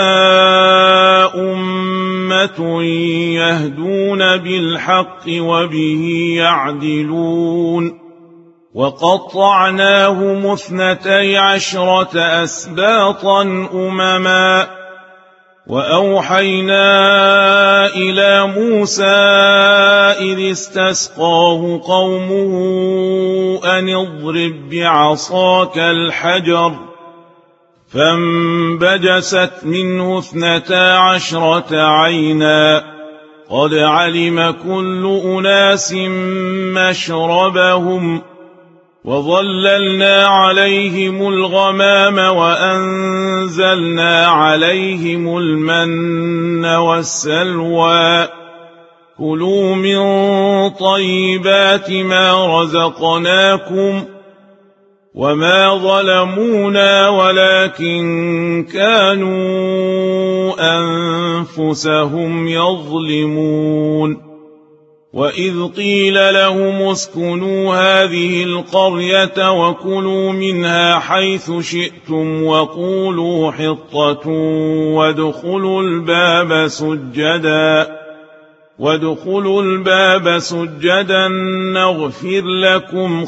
أمة يهدون بالحق وبه يعدلون وقطعناهم اثنتي عشرة أسباطا أمما وأوحينا إلى موسى إذ استسقاه قومه أن اضرب بعصاك الحجر فانبجست منه اثنتا عشرة عينا قد علم كل أناس مشربهم وظللنا عليهم الغمام وأنزلنا عليهم المن والسلوى كلوا من طيبات ما رزقناكم وما ظلمونا ولكن كانوا أنفسهم يظلمون وإذ قيل لهم اسكنوا هذه القرية وكلوا منها حيث شئتم وقولوا حطة وادخلوا الباب سجدا وادخلوا الباب سجدا نغفر لكم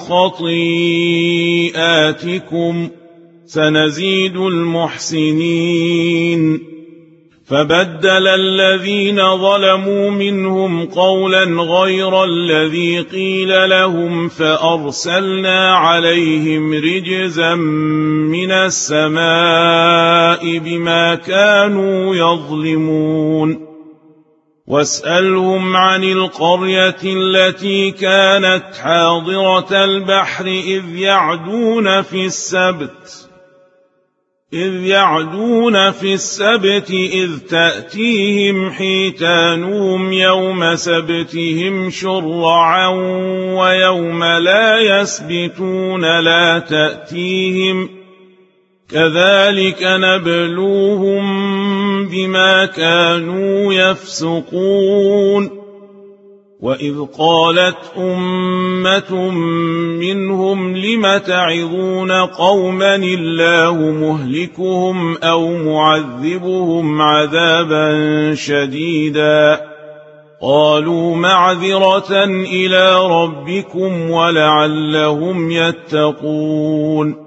خطيئاتكم سنزيد المحسنين فبدل الذين ظلموا منهم قولا غير الذي قيل لهم فأرسلنا عليهم رجزا من السماء بما كانوا يظلمون واسألهم عن القرية التي كانت حاضرة البحر إذ يعدون في السبت إذ يعدون في السبت إذ تأتيهم حيتانهم يوم سبتهم شرعا ويوم لا يسبتون لا تأتيهم كذلك نبلوهم بما كانوا يفسقون وإذ قالت أمة منهم لم تعظون قوما الله مهلكهم أو معذبهم عذابا شديدا قالوا معذرة إلى ربكم ولعلهم يتقون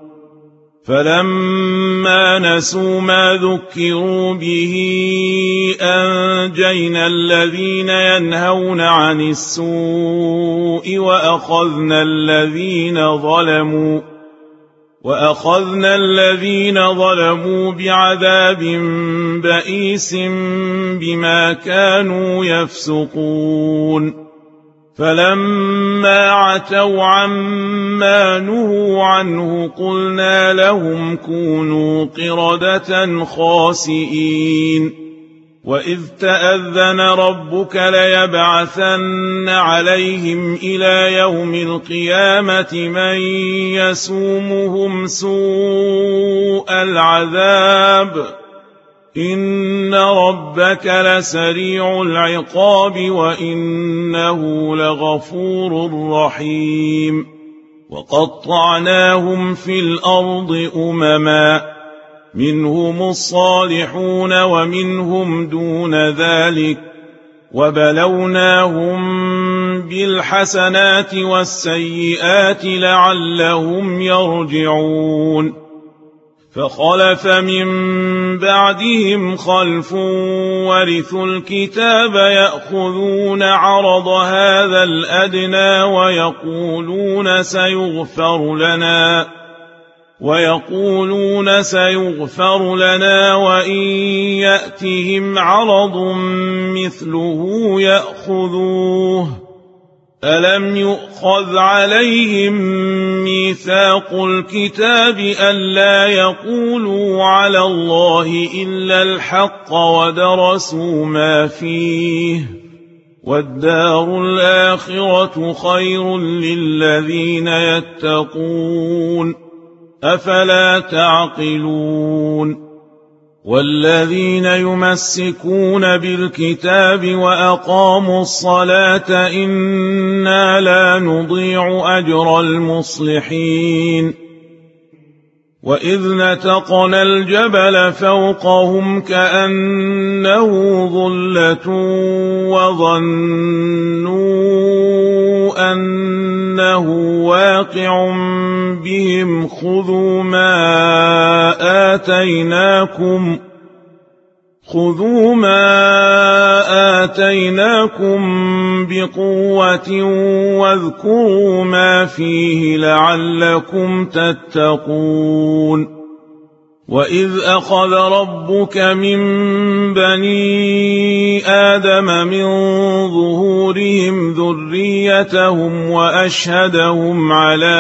فلما نسوا ما ذكروا به أنجينا الذين ينهون عن السوء وأخذنا الذين ظلموا وأخذنا الذين ظلموا بعذاب بئيس بما كانوا يفسقون فلما عتوا عما نهوا عنه قلنا لهم كونوا قردة خاسئين وإذ تأذن ربك ليبعثن عليهم إلى يوم القيامة من يسومهم سوء العذاب إن ربك لسريع العقاب وإنه لغفور رحيم وقطعناهم في الأرض أمما منهم الصالحون ومنهم دون ذلك وبلوناهم بالحسنات والسيئات لعلهم يرجعون فخلف من بعدهم خلف ورثوا الكتاب يأخذون عرض هذا الأدنى ويقولون سيغفر لنا ويقولون سيغفر لنا وإن يأتهم عرض مثله يأخذوه ألم يؤخذ عليهم ميثاق الكتاب ألا يقولوا على الله إلا الحق ودرسوا ما فيه والدار الآخرة خير للذين يتقون أفلا تعقلون والذين يمسكون بالكتاب وأقاموا الصلاة إنا لا نضيع أجر المصلحين وإذ نتقنا الجبل فوقهم كأنه ظلة وظنوا أنه واقع بهم خذوا ما آتيناكم خذوا ما آتيناكم بقوة واذكروا ما فيه لعلكم تتقون وإذ أخذ ربك من بني آدم من ظهورهم ذريتهم وأشهدهم على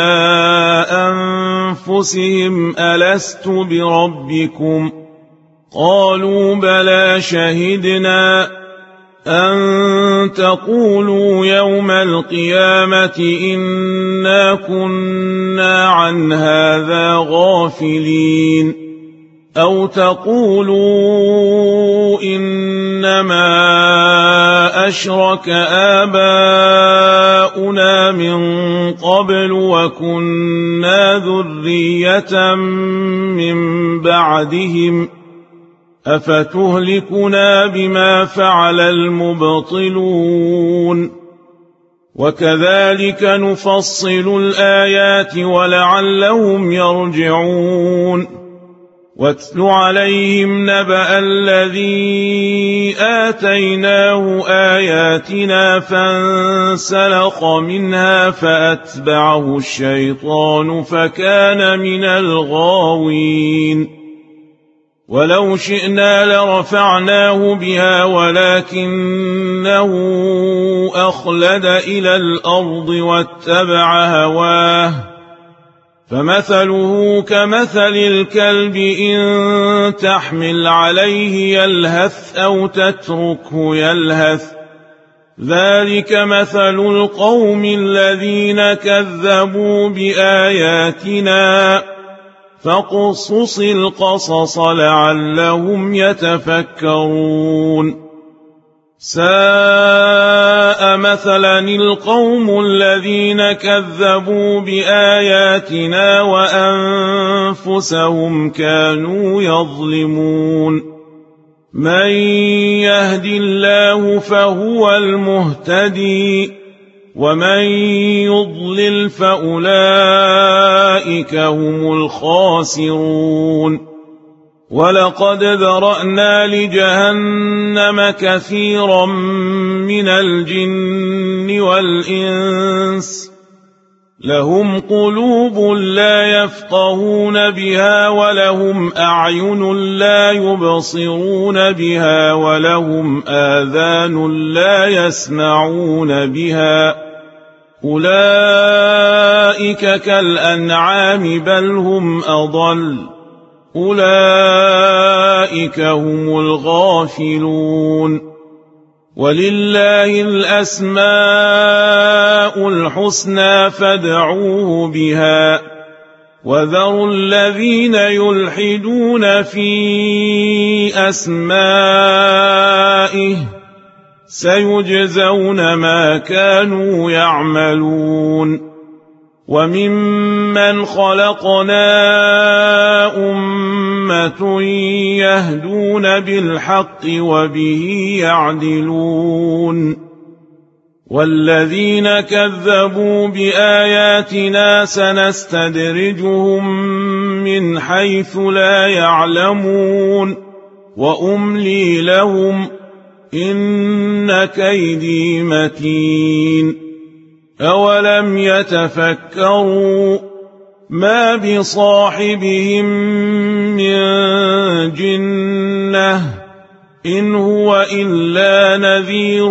أنفسهم ألست بربكم قالوا بلى شهدنا أن تقولوا يوم القيامة إنا كنا عن هذا غافلين أو تقولوا إنما أشرك آباؤنا من قبل وكنا ذرية من بعدهم أفتهلكنا بما فعل المبطلون وكذلك نفصل الآيات ولعلهم يرجعون واتل عليهم نبأ الذي آتيناه آياتنا فانسلخ منها فأتبعه الشيطان فكان من الغاوين ولو شئنا لرفعناه بها ولكنه أخلد إلى الأرض واتبع هواه فمثله كمثل الكلب إن تحمل عليه يلهث أو تتركه يلهث ذلك مثل القوم الذين كذبوا بآياتنا فاقصص القصص لعلهم يتفكرون ساء مثلا القوم الذين كذبوا بآياتنا وأنفسهم كانوا يظلمون من يهد الله فهو المهتدي ومن يضلل فأولئك هم الخاسرون ولقد ذرأنا لجهنم كثيرا من الجن والإنس لهم قلوب لا يفقهون بها ولهم أعين لا يبصرون بها ولهم آذان لا يسمعون بها أولئك كالأنعام بل هم أضل أولئك هم الغافلون ولله الأسماء الحسنى فادعوه بها وذروا الذين يلحدون في أسمائه سيجزون ما كانوا يعملون وممن خلقنا أمة يهدون بالحق وبه يعدلون والذين كذبوا بآياتنا سنستدرجهم من حيث لا يعلمون وأملي لهم إن كيدي متين أولم يتفكروا ما بصاحبهم من جنة إن هو إلا نذير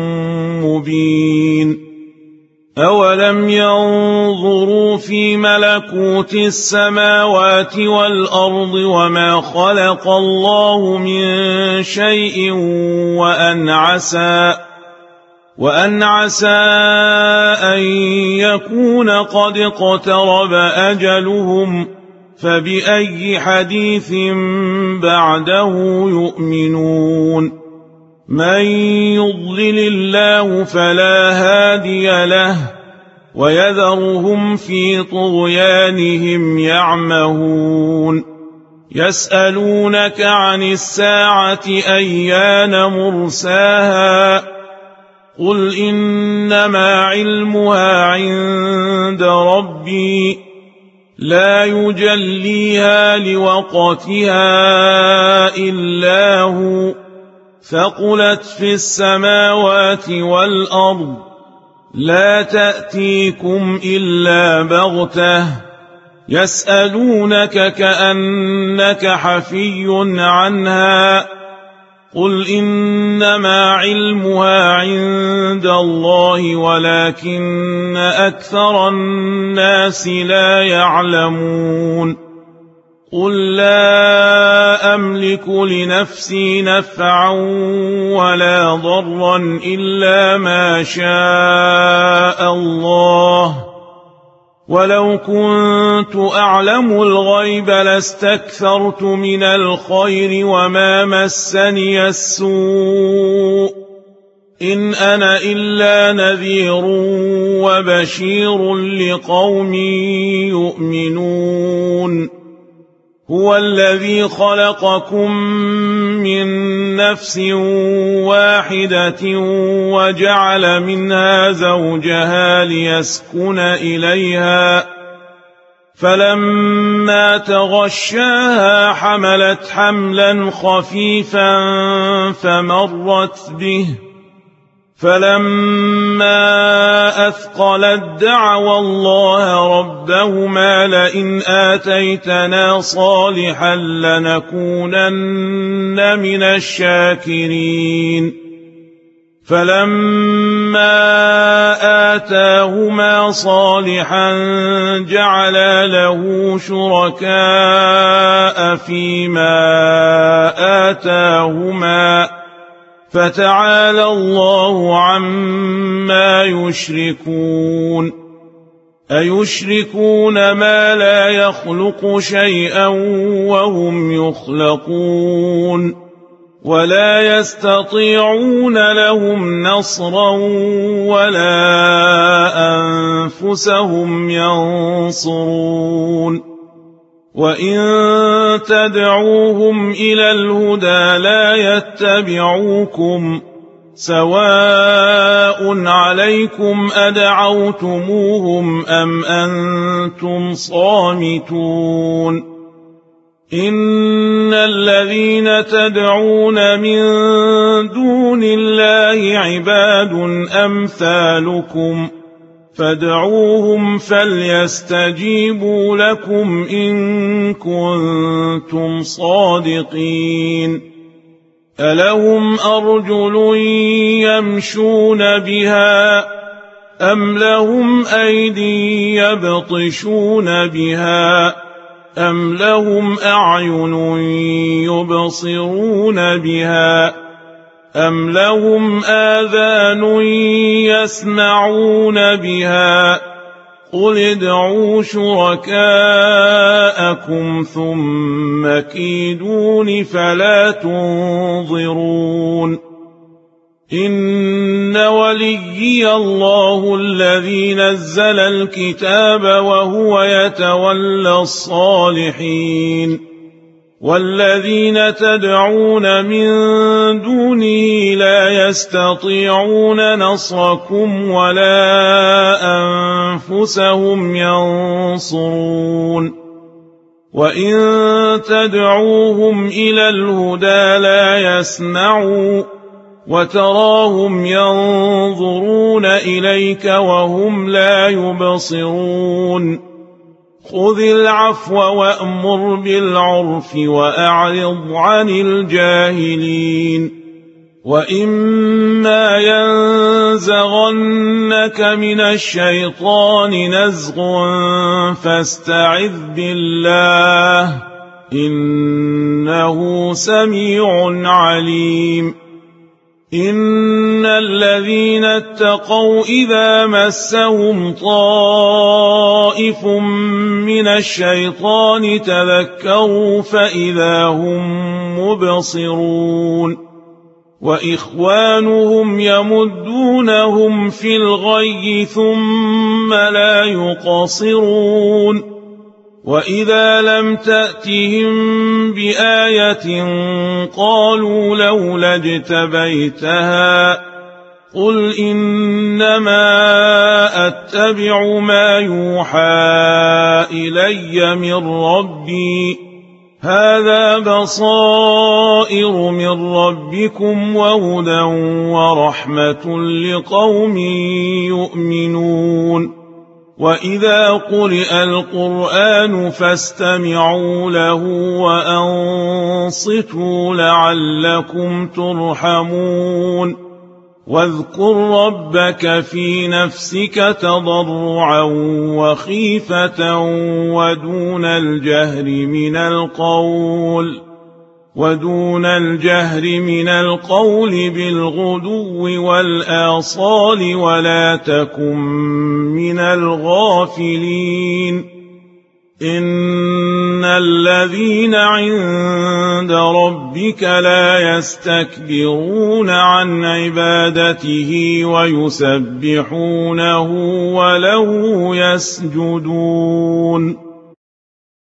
مبين أولم ينظروا في ملكوت السماوات والأرض وما خلق الله من شيء وأن عسى وأن عسى أن يكون قد اقترب أجلهم فبأي حديث بعده يؤمنون من يضلل الله فلا هادي له ويذرهم في طغيانهم يعمهون يسألونك عن الساعة أيان مرساها قل إنما علمها عند ربي لا يجليها لوقتها إلا هو ثقلت في السماوات والأرض لا تأتيكم إلا بغتة يسألونك كأنك حفي عنها قل إنما علمها عند الله ولكن أكثر الناس لا يعلمون قل لا أملك لنفسي نفعا ولا ضرا إلا ما شاء الله ولو كنت أعلم الغيب لاستكثرت من الخير وما مسني السوء إن أنا إلا نذير وبشير لقوم يؤمنون هو الذي خلقكم من نفس واحدة وجعل منها زوجها ليسكن إليها فلما تغشاها حملت حملا خفيفا فمرت به فلما أثقلت دعوا الله ربهما لئن آتيتنا صالحا لنكونن من الشاكرين فلما آتاهما صالحا جعلا له شركاء فيما آتاهما فتعالى الله عما يشركون أيشركون ما لا يخلق شيئا وهم يخلقون ولا يستطيعون لهم نصرا ولا أنفسهم ينصرون وإن تدعوهم إلى الهدى لا يتبعوكم سواء عليكم أدعوتموهم أم أنتم صامتون إن الذين تدعون من دون الله عباد أمثالكم فادعوهم فليستجيبوا لكم إن كنتم صادقين ألهم أرجل يمشون بها أم لهم أيدي يبطشون بها أم لهم أعين يبصرون بها أم لهم آذان يسمعون بها قل ادعوا شركاءكم ثم كيدون فلا تنظرون إن وليي الله الذي نزل الكتاب وهو يتولى الصالحين والذين تدعون من دونه لا يستطيعون نصركم ولا أنفسهم ينصرون وإن تدعوهم إلى الهدى لا يسمعوا وتراهم ينظرون إليك وهم لا يبصرون خذ العفو وأمر بالعرف وأعرض عن الجاهلين وإما ينزغنك من الشيطان نزغ فاستعذ بالله إنه سميع عليم إن الذين اتقوا إذا مسهم طائف من الشيطان تذكروا فإذا هم مبصرون وإخوانهم يمدونهم في الغي ثم لا يقصرون وإذا لم تأتهم بآية قالوا لولا اجتبيتها قل إنما أتبع ما يوحى إلي من ربي هذا بصائر من ربكم وهدى ورحمة لقوم يؤمنون وإذا قرئ القرآن فاستمعوا له وأنصتوا لعلكم ترحمون واذكر ربك في نفسك تضرعا وخيفة ودون الجهر من القول ودون الجهر من القول بالغدو والآصال ولا تكن من الغافلين إن الذين عند ربك لا يستكبرون عن عبادته ويسبحونه وله يسجدون